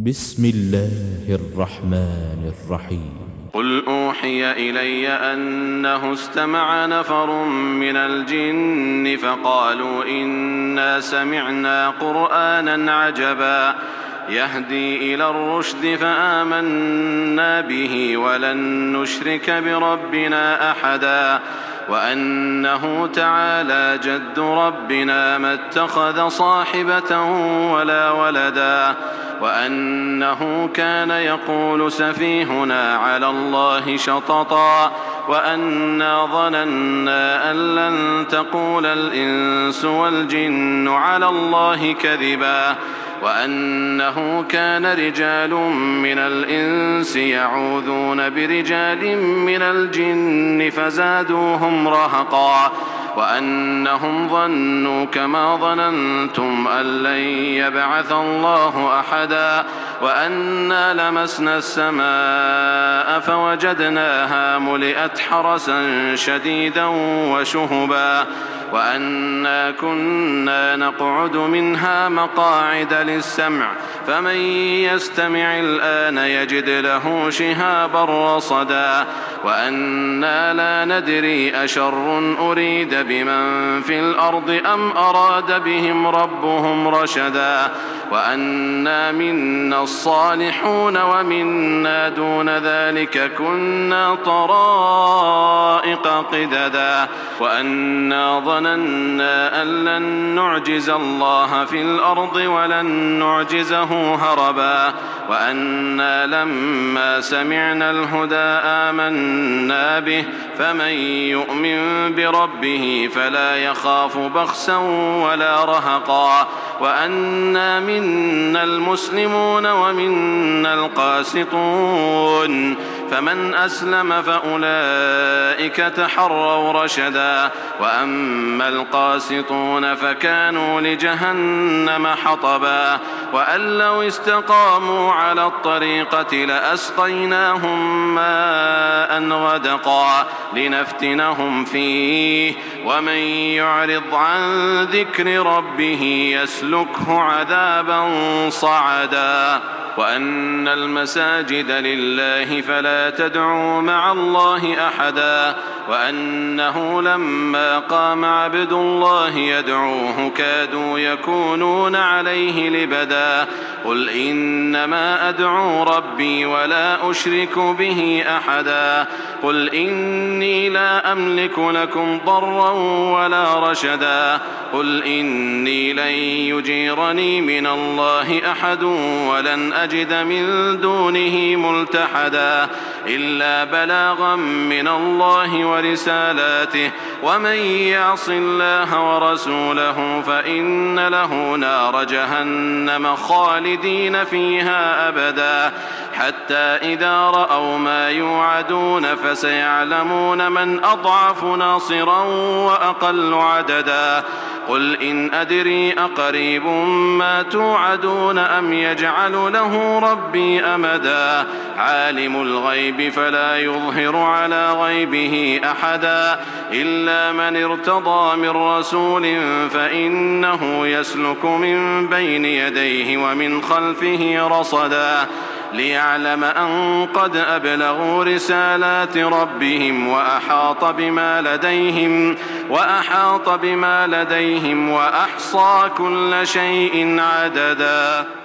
بسم الله الرحمن الرحيم. قل أوحي إلي أنه استمع نفر من الجن فقالوا إنا سمعنا قرآنا عجبا يهدي إلى الرشد فآمنا به ولن نشرك بربنا أحدا وأنه تعالى جد ربنا ما اتخذ صاحبة ولا ولدا وأنه كان يقول سفيهنا على الله شططا وأنا ظننا أن لن تقول الإنس والجن على الله كذبا وأنه كان رجال من الإنس يعوذون برجال من الجن فزادوهم رهقا وأنهم ظنوا كما ظننتم أن لن يبعث الله أحدا وأنا لمسنا السماء فوجدناها ملئت حرسا شديدا وشهبا وأنا كنا نقعد منها مقاعد للسمع فمن يستمع الآن يجد له شهابا رصدا وأنا لا ندري أشر أريد بمن في الأرض أم أراد بهم ربهم رشدا وأنا منا الصالحون ومنا دون ذلك كنا طرائق قددا وأنا ظننا أن لن نعجز الله في الأرض ولن نعجزه هربا وأنا لما سمعنا الهدى آمنا به فمن يؤمن بربه فلا يخاف بخسا ولا رهقا وأنا منا المسلمون ومنا القاسطون فمن أسلم فأولئك تحروا رشدا وأما القاسطون فكانوا لجهنم حطبا وأن لو استقاموا على الطريقة لأسقيناهم ماء غدقا لنفتنهم فيه ومن يعرض عن ذكر ربه يسلكه عذابا صعدا وأن المساجد لله فلا تدعوا مع الله أحدا وأنه لما قام عبد الله يدعوه كادوا يكونون عليه لبدا قل إنما أدعو ربي ولا أشرك به أحدا قل إني لا أملك لكم ضرا ولا رشدا قل إني لن يجيرني من الله أحد ولن أجد من دونه ملتحدا إلا بلاغا من الله ورسالاته ومن يعص الله ورسوله فإن له نار جهنم خالدين فيها أبدا حتى إذا رأوا ما يوعدون فسيعلمون من أضعف ناصرا وأقل عددا قل إن أدري أقريب ما توعدون أم يجعل له ربي أمدا عالم الغيب فلا يظهر على غيبه أحدا إلا من ارتضى من رسول فإنه يسلك من بين يديه ومن خلفه رصدا ليعلم أن قد أبلغوا رسالات ربهم وأحاط بما لديهم وأحصى كل شيء عددا.